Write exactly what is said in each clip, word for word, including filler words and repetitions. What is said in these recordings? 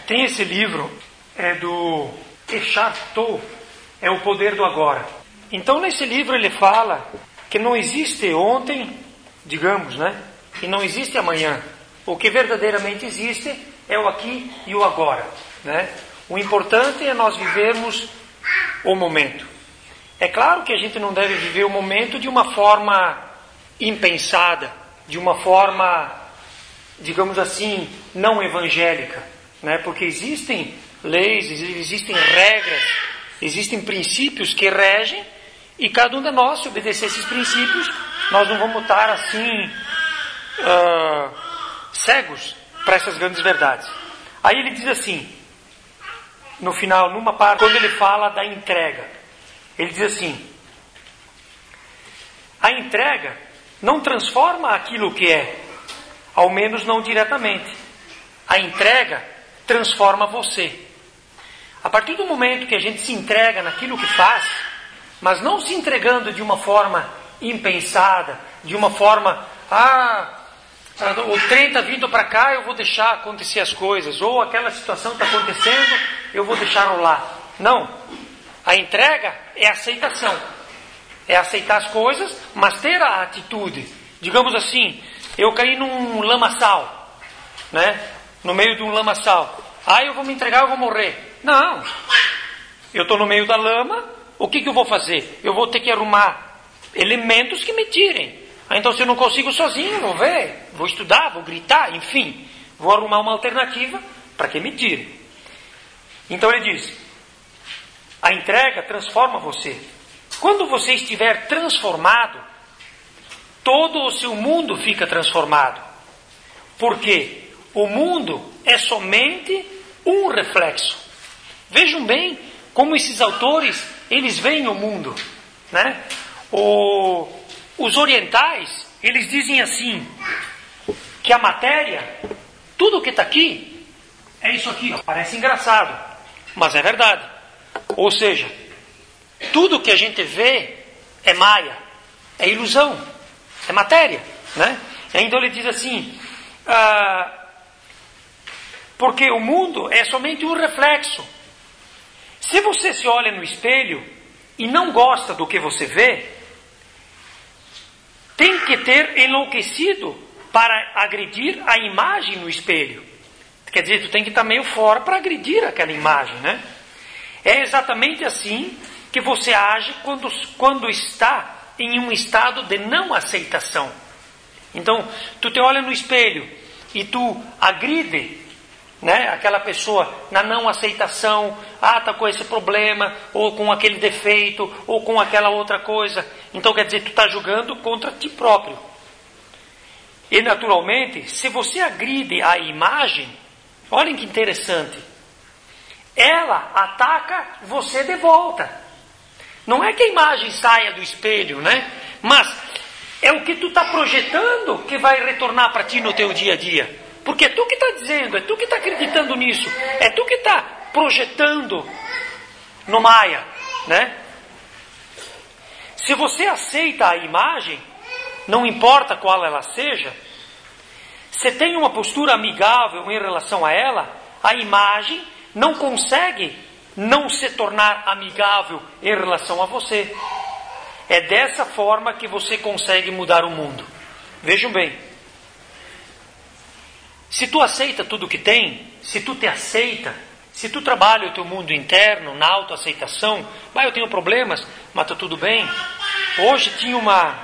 Tem esse livro, é do Eckhart Tolle, é o poder do agora. Então nesse livro ele fala que não existe ontem, digamos, né? E não existe amanhã. O que verdadeiramente existe é o aqui e o agora, né? O importante é nós vivermos o momento. É claro que a gente não deve viver o momento de uma forma impensada, de uma forma, digamos assim, não evangélica, né? Porque existem leis, existem regras, existem princípios que regem, e cada um de nós, se obedecer esses princípios, nós não vamos estar assim uh, cegos para essas grandes verdades. Aí ele diz assim, no final, numa parte, quando ele fala da entrega, ele diz assim: a entrega não transforma aquilo que é, ao menos não diretamente. A entrega transforma você. A partir do momento que a gente se entrega naquilo que faz, mas não se entregando de uma forma impensada, de uma forma, ah, o trem está vindo para cá, eu vou deixar acontecer as coisas, ou aquela situação está acontecendo, eu vou deixar rolar. Não. A entrega é aceitação. É aceitar as coisas, mas ter a atitude. Digamos assim, eu caí num lamaçal, né? No meio de um lamaçal. Ah, eu vou me entregar, eu vou morrer. Não. Eu estou no meio da lama, o que, que eu vou fazer? Eu vou ter que arrumar elementos que me tirem. Ah, então se eu não consigo sozinho, vou ver, vou estudar, vou gritar, enfim. Vou arrumar uma alternativa para que me tire. Então ele diz, a entrega transforma você. Quando você estiver transformado, todo o seu mundo fica transformado. Porque o mundo é somente um reflexo. Vejam bem como esses autores, eles veem o mundo, né? O, os orientais, eles dizem assim, que a matéria, tudo que está aqui, é isso aqui. Parece engraçado, mas é verdade. Ou seja, tudo que a gente vê é maia, é ilusão, é matéria, né? Então ele diz assim, ah, porque o mundo é somente um reflexo. Se você se olha no espelho e não gosta do que você vê, tem que ter enlouquecido para agredir a imagem no espelho. Quer dizer, tu tem que estar meio fora para agredir aquela imagem, né? É exatamente assim que você age quando, quando está em um estado de não aceitação. Então, tu te olha no espelho e tu agride, né, aquela pessoa na não aceitação, ah, está com esse problema, ou com aquele defeito, ou com aquela outra coisa. Então, quer dizer, tu está julgando contra ti próprio. E, naturalmente, se você agride a imagem, olhem que interessante, ela ataca você de volta. Não é que a imagem saia do espelho, né? Mas é o que tu está projetando que vai retornar para ti no teu dia a dia. Porque é tu que está dizendo, é tu que está acreditando nisso, é tu que está projetando no Maia, né? Se você aceita a imagem, não importa qual ela seja, se tem uma postura amigável em relação a ela, a imagem não consegue não se tornar amigável em relação a você. É dessa forma que você consegue mudar o mundo. Vejam bem. Se tu aceita tudo que tem, se tu te aceita, se tu trabalha o teu mundo interno na autoaceitação, mas eu tenho problemas, mas está tudo bem. Hoje tinha uma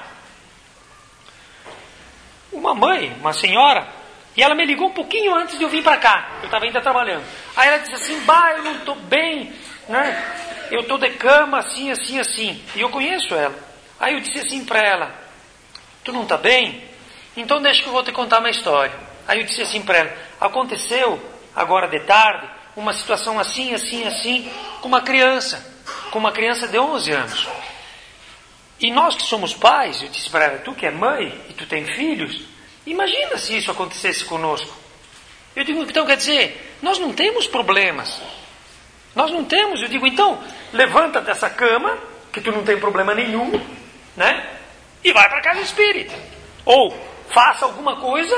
uma mãe, uma senhora, e ela me ligou um pouquinho antes de eu vir para cá. Eu estava ainda trabalhando. Aí ela disse assim, bah, eu não estou bem, né? Eu estou de cama, assim, assim, assim. E eu conheço ela. Aí eu disse assim para ela, tu não está bem? Então deixa que eu vou te contar uma história. Aí eu disse assim para ela, aconteceu, agora de tarde, uma situação assim, assim, assim, com uma criança. Com uma criança de onze anos. E nós que somos pais, eu disse para ela, tu que é mãe e tu tem filhos, imagina se isso acontecesse conosco. Eu digo, então quer dizer, nós não temos problemas. Nós não temos. Eu digo, então, levanta dessa cama, que tu não tem problema nenhum, né? E vai para a casa espírita. Ou faça alguma coisa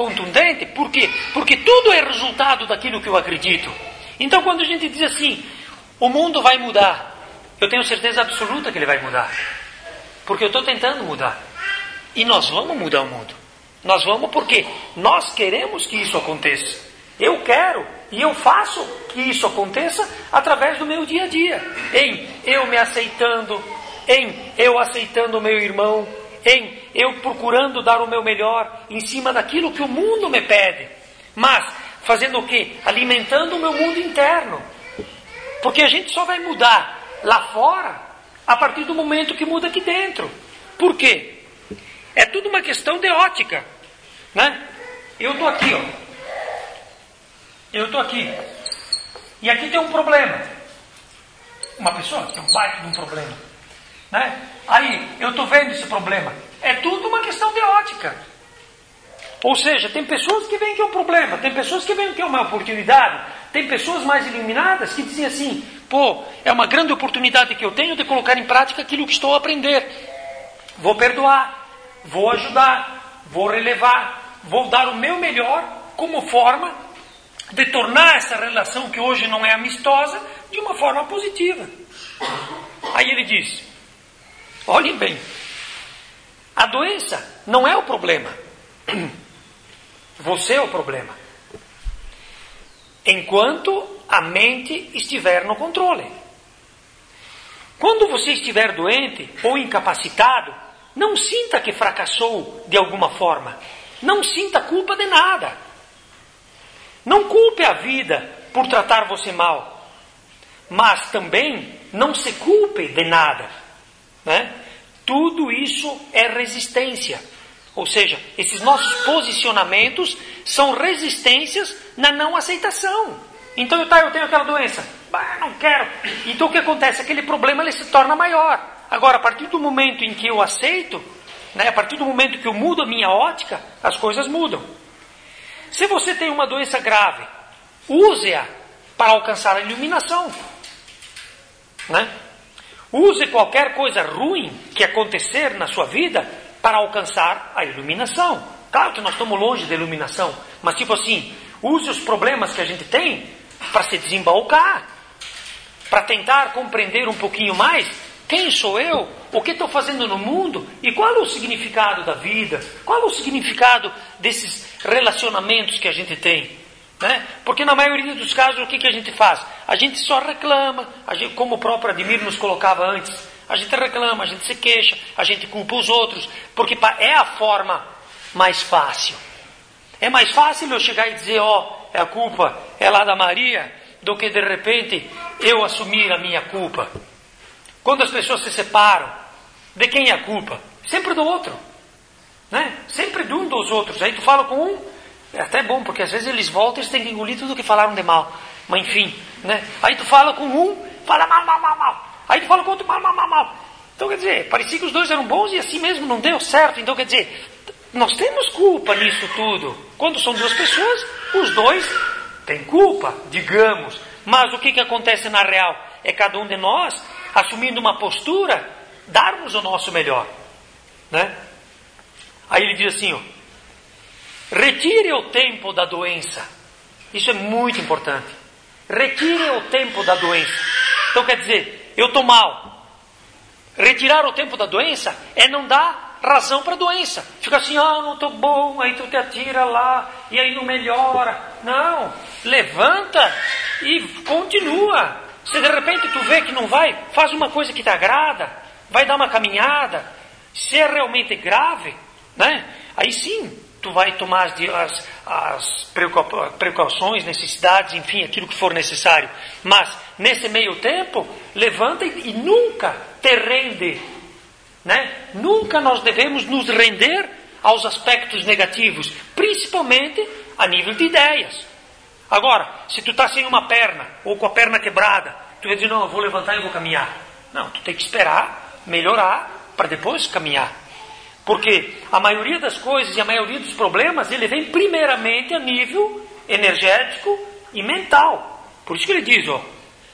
contundente. Por quê? Porque tudo é resultado daquilo que eu acredito. Então quando a gente diz assim, o mundo vai mudar, eu tenho certeza absoluta que ele vai mudar. Porque eu estou tentando mudar. E nós vamos mudar o mundo. Nós vamos porque nós queremos que isso aconteça. Eu quero e eu faço que isso aconteça através do meu dia a dia. Em eu me aceitando, em eu aceitando o meu irmão, em eu procurando dar o meu melhor em cima daquilo que o mundo me pede. Mas fazendo o quê? Alimentando o meu mundo interno. Porque a gente só vai mudar lá fora a partir do momento que muda aqui dentro. Por quê? É tudo uma questão de ótica, né? Eu estou aqui, ó. Eu estou aqui. E aqui tem um problema. Uma pessoa tem um baita de um problema, né? Aí, eu estou vendo esse problema. É tudo uma questão de ótica. Ou seja, tem pessoas que veem que é um problema, tem pessoas que veem que é uma oportunidade, tem pessoas mais iluminadas que dizem assim, pô, é uma grande oportunidade que eu tenho de colocar em prática aquilo que estou a aprender. Vou perdoar, vou ajudar, vou relevar, vou dar o meu melhor como forma de tornar essa relação que hoje não é amistosa de uma forma positiva. Aí ele diz, olhem bem, a doença não é o problema. Você é o problema. Enquanto a mente estiver no controle. Quando você estiver doente ou incapacitado, não sinta que fracassou de alguma forma. Não sinta culpa de nada. Não culpe a vida por tratar você mal. Mas também não se culpe de nada, né? Tudo isso é resistência. Ou seja, esses nossos posicionamentos são resistências na não aceitação. Então eu, tá, eu tenho aquela doença, bah, não quero. Então o que acontece? Aquele problema ele se torna maior. Agora, a partir do momento em que eu aceito, né, a partir do momento que eu mudo a minha ótica, as coisas mudam. Se você tem uma doença grave, use-a para alcançar a iluminação, né? Use qualquer coisa ruim que acontecer na sua vida para alcançar a iluminação. Claro que nós estamos longe da iluminação, mas tipo assim, use os problemas que a gente tem para se desembalcar, para tentar compreender um pouquinho mais quem sou eu, o que estou fazendo no mundo e qual é o significado da vida, qual é o significado desses relacionamentos que a gente tem, né? Porque na maioria dos casos o que, que a gente faz? A gente só reclama, a gente, como o próprio Ademir nos colocava antes, a gente reclama, a gente se queixa, a gente culpa os outros, porque é a forma mais fácil. É mais fácil eu chegar e dizer, ó, oh, a culpa é lá da Maria, do que de repente eu assumir a minha culpa. Quando as pessoas se separam, de quem é a culpa? Sempre do outro, né? Sempre de um dos outros. Aí tu fala com um, é até bom, porque às vezes eles voltam e eles têm que engolir tudo que falaram de mal. Mas enfim, né? Aí tu fala com um, fala mal, mal, mal, mal. Aí tu fala com outro, mal, mal, mal, mal. Então quer dizer, parecia que os dois eram bons e assim mesmo não deu certo. Então quer dizer, nós temos culpa nisso tudo. Quando são duas pessoas, os dois têm culpa, digamos. Mas o que, que acontece na real? É cada um de nós assumindo uma postura, darmos o nosso melhor, né? Aí ele diz assim, ó, retire o tempo da doença. Isso é muito importante. Retire o tempo da doença. Então quer dizer, eu estou mal. Retirar o tempo da doença é não dar razão para a doença. Fica assim, ah, não estou bom, aí tu te atira lá, e aí não melhora. Não, levanta e continua. Se de repente tu vê que não vai, faz uma coisa que te agrada, vai dar uma caminhada. Se é realmente grave, né? Aí sim, tu vai tomar as, as, as precauções, necessidades, enfim, aquilo que for necessário. Mas, nesse meio tempo, levanta e, e nunca te rende, né? Nunca nós devemos nos render aos aspectos negativos, principalmente a nível de ideias. Agora, se tu está sem uma perna, ou com a perna quebrada, tu vai dizer, não, eu vou levantar e vou caminhar. Não, tu tem que esperar, melhorar, para depois caminhar. Porque a maioria das coisas e a maioria dos problemas, ele vem primeiramente a nível energético e mental. Por isso que ele diz, ó,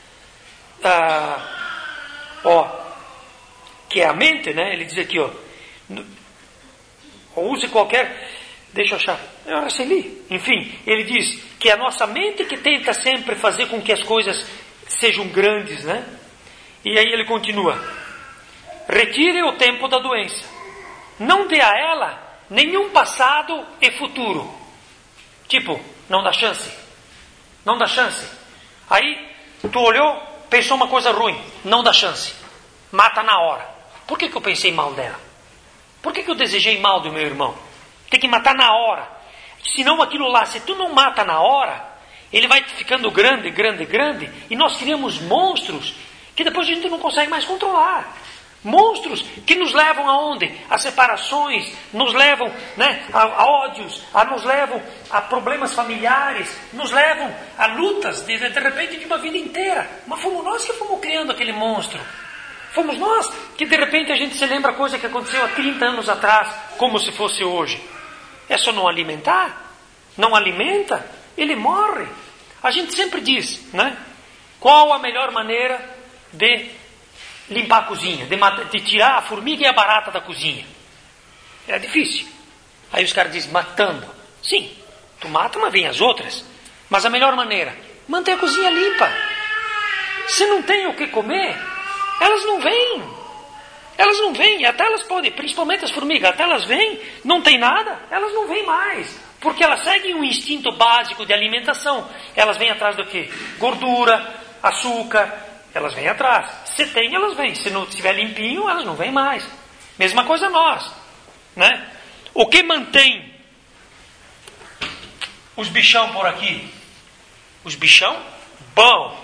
ah, ó, que é a mente, né? Ele diz aqui, ó, use qualquer, deixa eu achar, Eu recebi. Enfim, ele diz que é a nossa mente que tenta sempre fazer com que as coisas sejam grandes, né? E aí ele continua. Retire o tempo da doença. Não dê a ela nenhum passado e futuro. Tipo, não dá chance. Não dá chance. Aí, tu olhou, pensou uma coisa ruim. Não dá chance. Mata na hora. Por que que eu pensei mal dela? Por que que eu desejei mal do meu irmão? Tem que matar na hora. Senão aquilo lá, se tu não mata na hora, ele vai ficando grande, grande, grande, e nós criamos monstros que depois a gente não consegue mais controlar. Monstros que nos levam aonde? A separações, nos levam, né, a, a ódios, a, nos levam a problemas familiares, nos levam a lutas, de, de repente, de uma vida inteira. Mas fomos nós que fomos criando aquele monstro. Fomos nós que de repente a gente se lembra coisa que aconteceu há trinta anos atrás, como se fosse hoje. É só não alimentar. Não alimenta, ele morre. A gente sempre diz, né? Qual a melhor maneira de limpar a cozinha, de, matar, de tirar a formiga e a barata da cozinha? É difícil. Aí os caras dizem, matando. Sim, tu mata, mas vem as outras. Mas a melhor maneira, manter a cozinha limpa. Se não tem o que comer, elas não vêm. Elas não vêm, até elas podem, principalmente as formigas, até elas vêm, não tem nada, elas não vêm mais. Porque elas seguem um instinto básico de alimentação. Elas vêm atrás do quê? Gordura, açúcar, elas vêm atrás. Se tem, elas vêm. Se não estiver limpinho, elas não vêm mais. Mesma coisa nós, né? O que mantém os bichão por aqui? Os bichão? Bom.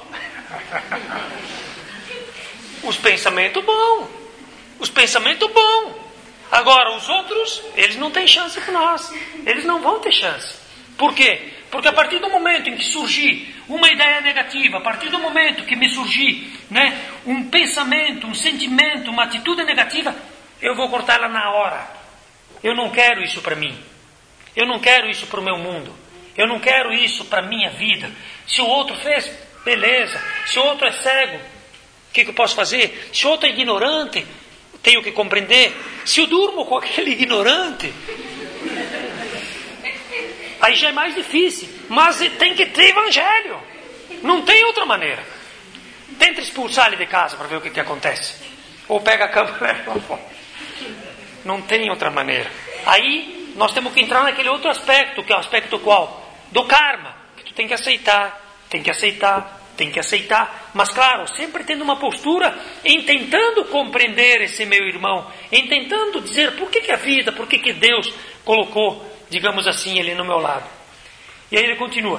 Os pensamentos bons. Os pensamentos bons. Agora, os outros, eles não têm chance com nós. Eles não vão ter chance. Por quê? Porque a partir do momento em que surgir uma ideia negativa, a partir do momento que me surgir, né, um pensamento, um sentimento, uma atitude negativa, eu vou cortar ela na hora. Eu não quero isso para mim. Eu não quero isso para o meu mundo. Eu não quero isso para a minha vida. Se o outro fez, beleza. Se o outro é cego, o que, que eu posso fazer? Se o outro é ignorante, tenho que compreender. Se eu durmo com aquele ignorante, aí já é mais difícil. Mas tem que ter evangelho. Não tem outra maneira. Tenta expulsar ele de casa para ver o que, que acontece. Ou pega a cama e leva lá fora. Não tem outra maneira. Aí nós temos que entrar naquele outro aspecto, que é o aspecto qual? Do karma. Que tu tem que aceitar, tem que aceitar, tem que aceitar. Mas claro, sempre tendo uma postura em tentando compreender esse meu irmão, em tentando dizer por que, que a vida, por que, que Deus colocou, digamos assim, ele no meu lado. E aí ele continua.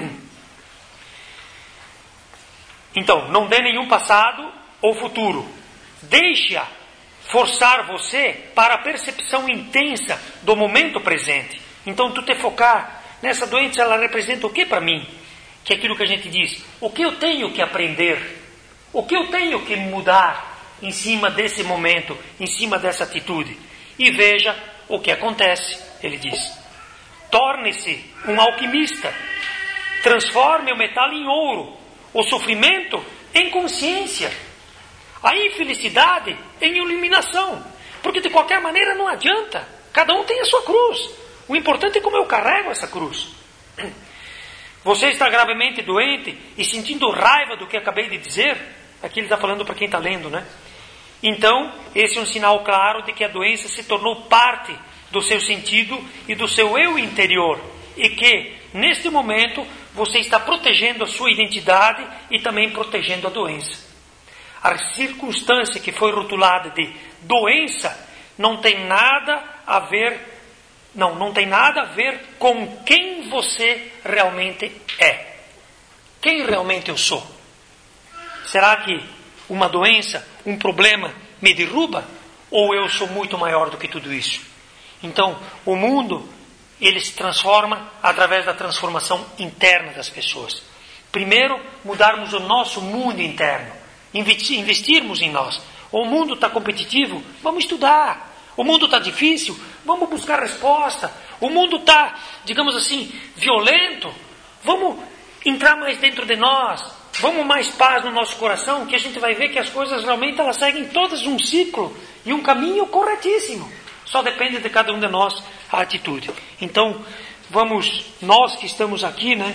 Então, não dê nenhum passado ou futuro. Deixe-a forçar você para a percepção intensa do momento presente. Então, tu te focar nessa doença, ela representa o que para mim? Que é aquilo que a gente diz. O que eu tenho que aprender? O que eu tenho que mudar em cima desse momento, em cima dessa atitude? E veja o que acontece, ele diz. Torne-se um alquimista. Transforme o metal em ouro. O sofrimento em consciência. A infelicidade em iluminação. Porque de qualquer maneira não adianta. Cada um tem a sua cruz. O importante é como eu carrego essa cruz. Você está gravemente doente e sentindo raiva do que acabei de dizer? Aqui ele está falando para quem está lendo, né? Então, esse é um sinal claro de que a doença se tornou parte do seu sentido e do seu eu interior. E que, neste momento, você está protegendo a sua identidade e também protegendo a doença. A circunstância que foi rotulada de doença não tem nada a ver, não, não tem nada a ver com quem você realmente é. Quem realmente eu sou? Será que uma doença, um problema me derruba? Ou eu sou muito maior do que tudo isso? Então, o mundo, ele se transforma através da transformação interna das pessoas. Primeiro, mudarmos o nosso mundo interno. Investirmos em nós. O mundo está competitivo? Vamos estudar. O mundo está difícil? Vamos buscar resposta. O mundo está, digamos assim, violento? Vamos entrar mais dentro de nós. Vamos mais paz no nosso coração, que a gente vai ver que as coisas realmente elas seguem todas um ciclo e um caminho corretíssimo. Só depende de cada um de nós a atitude. Então, vamos, nós que estamos aqui, né,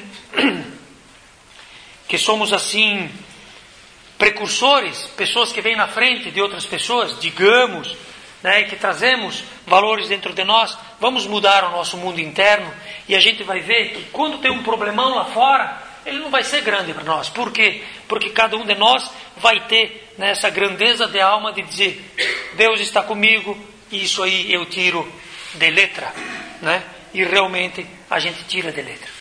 que somos assim, precursores, pessoas que vêm na frente de outras pessoas, digamos, né, que trazemos valores dentro de nós, vamos mudar o nosso mundo interno e a gente vai ver que quando tem um problemão lá fora, ele não vai ser grande para nós. Por quê? Porque cada um de nós vai ter, né, essa grandeza de alma de dizer, Deus está comigo, e isso aí eu tiro de letra, né? E realmente a gente tira de letra.